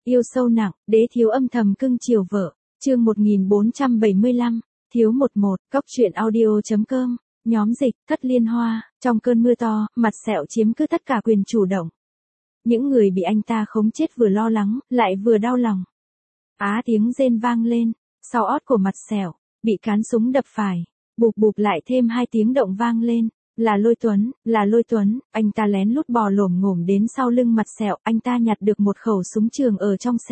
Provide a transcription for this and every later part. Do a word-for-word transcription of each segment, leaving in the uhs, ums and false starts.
Yêu sâu nặng, đế thiếu âm thầm cưng chiều vợ. Chương một nghìn bốn trăm bảy mươi lăm, thiếu một một, cóc truyện audio chấm com, nhóm dịch, Thất Liên Hoa, trong cơn mưa to, mặt sẹo chiếm cứ tất cả quyền chủ động. Những người bị anh ta khống chết vừa lo lắng, lại vừa đau lòng. Á tiếng rên vang lên, sau ót của mặt sẹo, bị cán súng đập phải, bụp bụp lại thêm hai tiếng động vang lên. Là Lôi Tuấn, là Lôi Tuấn, anh ta lén lút bò lổm ngổm đến sau lưng mặt sẹo, anh ta nhặt được một khẩu súng trường ở trong xe.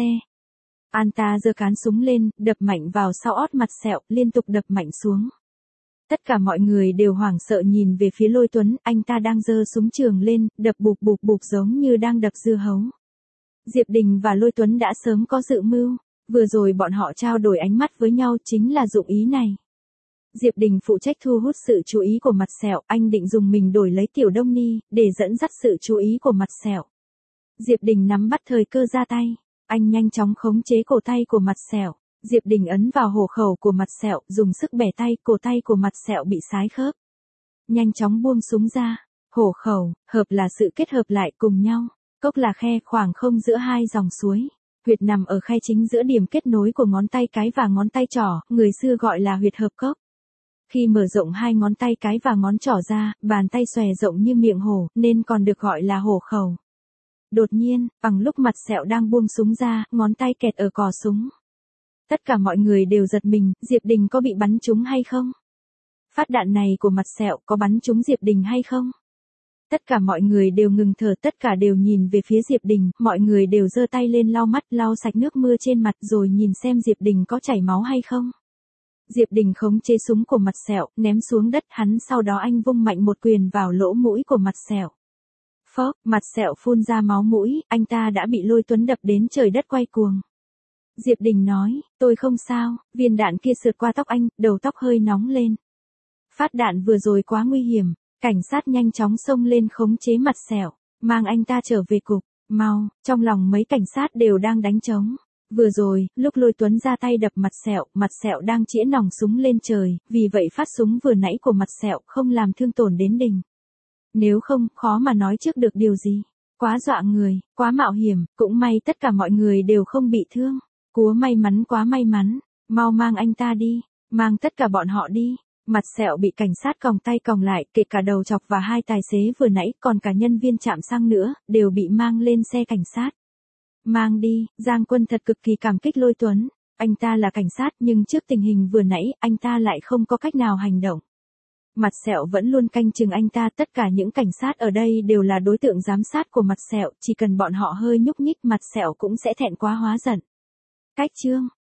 Anh ta giơ cán súng lên, đập mạnh vào sau ót mặt sẹo, liên tục đập mạnh xuống. Tất cả mọi người đều hoảng sợ nhìn về phía Lôi Tuấn, anh ta đang giơ súng trường lên, đập bụp bụp bụp giống như đang đập dưa hấu. Diệp Đình và Lôi Tuấn đã sớm có dự mưu, vừa rồi bọn họ trao đổi ánh mắt với nhau chính là dụng ý này. Diệp Đình phụ trách thu hút sự chú ý của mặt sẹo, anh định dùng mình đổi lấy Tiểu Đông Ni, để dẫn dắt sự chú ý của mặt sẹo. Diệp Đình nắm bắt thời cơ ra tay, anh nhanh chóng khống chế cổ tay của mặt sẹo. Diệp Đình ấn vào hổ khẩu của mặt sẹo, dùng sức bẻ tay, cổ tay của mặt sẹo bị sái khớp. Nhanh chóng buông súng ra, hổ khẩu, hợp là sự kết hợp lại cùng nhau, cốc là khe khoảng không giữa hai dòng suối. Huyệt nằm ở khay chính giữa điểm kết nối của ngón tay cái và ngón tay trỏ, người xưa gọi là huyệt hợp cốc. Khi mở rộng hai ngón tay cái và ngón trỏ ra, bàn tay xòe rộng như miệng hổ, nên còn được gọi là hổ khẩu. Đột nhiên, bằng lúc mặt sẹo đang buông súng ra, ngón tay kẹt ở cò súng. Tất cả mọi người đều giật mình, Diệp Đình có bị bắn trúng hay không? Phát đạn này của mặt sẹo có bắn trúng Diệp Đình hay không? Tất cả mọi người đều ngừng thở, tất cả đều nhìn về phía Diệp Đình, mọi người đều giơ tay lên lau mắt, lau sạch nước mưa trên mặt rồi nhìn xem Diệp Đình có chảy máu hay không. Diệp Đình khống chế súng của mặt sẹo, ném xuống đất hắn, sau đó anh vung mạnh một quyền vào lỗ mũi của mặt sẹo. Phốc, mặt sẹo phun ra máu mũi, anh ta đã bị Lôi Tuấn đập đến trời đất quay cuồng. Diệp Đình nói, tôi không sao, viên đạn kia sượt qua tóc anh, đầu tóc hơi nóng lên. Phát đạn vừa rồi quá nguy hiểm, cảnh sát nhanh chóng xông lên khống chế mặt sẹo, mang anh ta trở về cục, mau, trong lòng mấy cảnh sát đều đang đánh trống. Vừa rồi, lúc Lôi Tuấn ra tay đập mặt sẹo, mặt sẹo đang chĩa nòng súng lên trời, vì vậy phát súng vừa nãy của mặt sẹo không làm thương tổn đến Đình. Nếu không, khó mà nói trước được điều gì. Quá dọa người, quá mạo hiểm, cũng may tất cả mọi người đều không bị thương. Cúa may mắn, quá may mắn, mau mang anh ta đi, mang tất cả bọn họ đi. Mặt sẹo bị cảnh sát còng tay còng lại, kể cả đầu chọc và hai tài xế vừa nãy, còn cả nhân viên trạm xăng nữa, đều bị mang lên xe cảnh sát. Mang đi, Giang Quân thật cực kỳ cảm kích Lôi Tuấn, anh ta là cảnh sát nhưng trước tình hình vừa nãy, anh ta lại không có cách nào hành động. Mặt sẹo vẫn luôn canh chừng anh ta, tất cả những cảnh sát ở đây đều là đối tượng giám sát của mặt sẹo, chỉ cần bọn họ hơi nhúc nhích mặt sẹo cũng sẽ thẹn quá hóa giận. Cách chương